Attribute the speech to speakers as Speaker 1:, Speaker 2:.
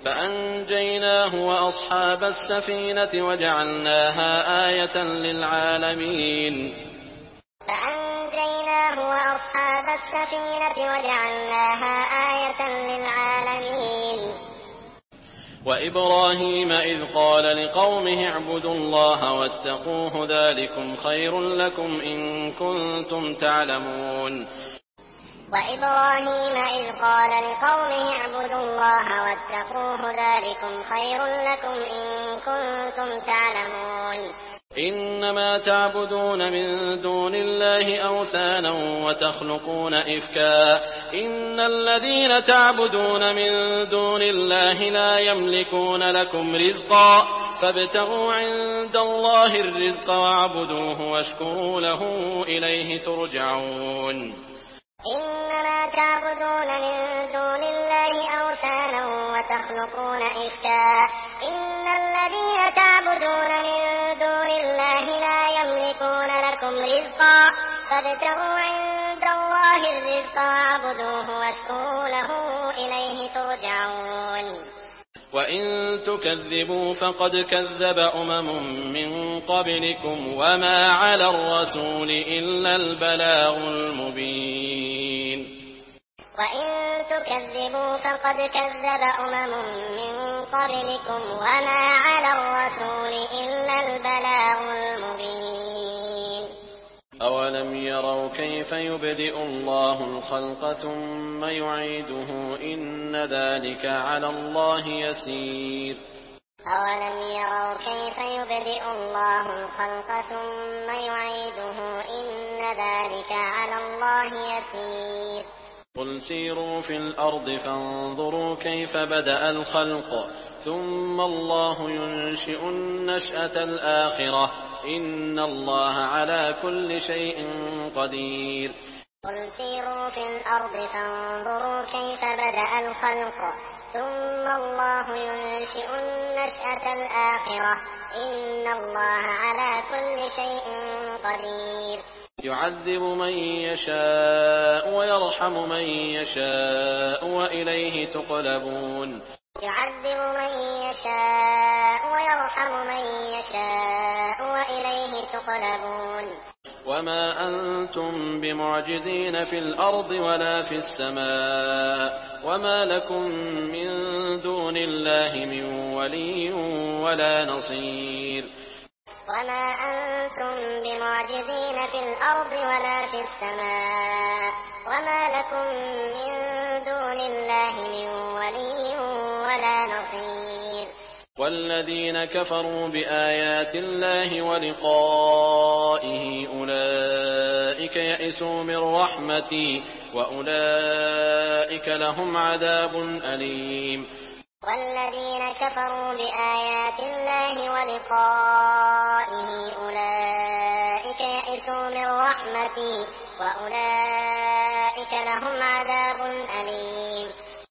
Speaker 1: فأنجيناه وأصحاب السفينة وجعلناها آية للعالمين.
Speaker 2: فأنجيناه وأصحاب السفينة وجعلناها آية للعالمين.
Speaker 1: وإبراهيم إذ قال لقومه اعبدوا الله واتقوه ذلكم خير لكم إن كنتم تعلمون.
Speaker 2: وإبراهيم إذ قال لقومه اعبدوا الله واتقوه ذلكم خير لكم إن كنتم تعلمون.
Speaker 1: إنما تعبدون من دون الله أوثانا وتخلقون إفكا إن الذين تعبدون من دون الله لا يملكون لكم رزقا فابتغوا عند الله الرزق واعبدوه واشكروا له إليه ترجعون.
Speaker 2: إنما تعبدون من دون الله أوثانا وتخلقون إفكا إن الذين تعبدون من دون الله لا يملكون لكم رزقا فابتغوا عند الله الرزق واعبدوه واشكروا له إليه ترجعون.
Speaker 1: وإن تكذبوا فقد كذب من قبلكم وما على الرسول إلا البلاغ المبين.
Speaker 2: وإن تكذبوا فقد كذب من قبلكم وما على الرسول إلا البلاغ المبين.
Speaker 1: أولم يروا كيف يبدئ الله الخلق ثم يعيده إن ذلك على الله يسير.
Speaker 2: أولم يروا كيف يبدئ الله الخلق ثم يعيده إن ذلك على الله يسير.
Speaker 1: قل سيروا في الأرض فانظروا كيف بدأ الخلق ثم الله ينشئ النشأة الآخرة إن الله على كل شيء قدير.
Speaker 2: قل سيروا في الأرض فانظروا كيف بدأ الخلق ثم الله ينشئ النشأة الآخرة إن الله على كل شيء قدير.
Speaker 1: يعذب من يشاء ويرحم من يشاء وإليه تقلبون.
Speaker 2: يعذب من يشاء ويرحم من يشاء وإليه تقلبون.
Speaker 1: وما أنتم بمعجزين في الأرض ولا في السماء وما لكم من دون الله من ولي ولا نصير.
Speaker 2: وما أنتم بمعجزين في الأرض ولا في السماء وما لكم من دون الله من ولي ولا نصير.
Speaker 1: والذين كفروا بآيات الله ولقائه أولئك يئسوا من رحمتي وأولئك لهم عذاب أليم.
Speaker 2: والذين كفروا بآيات الله ولقائه أولئك يئسوا من رحمتي وأولئك لهم عذاب أليم.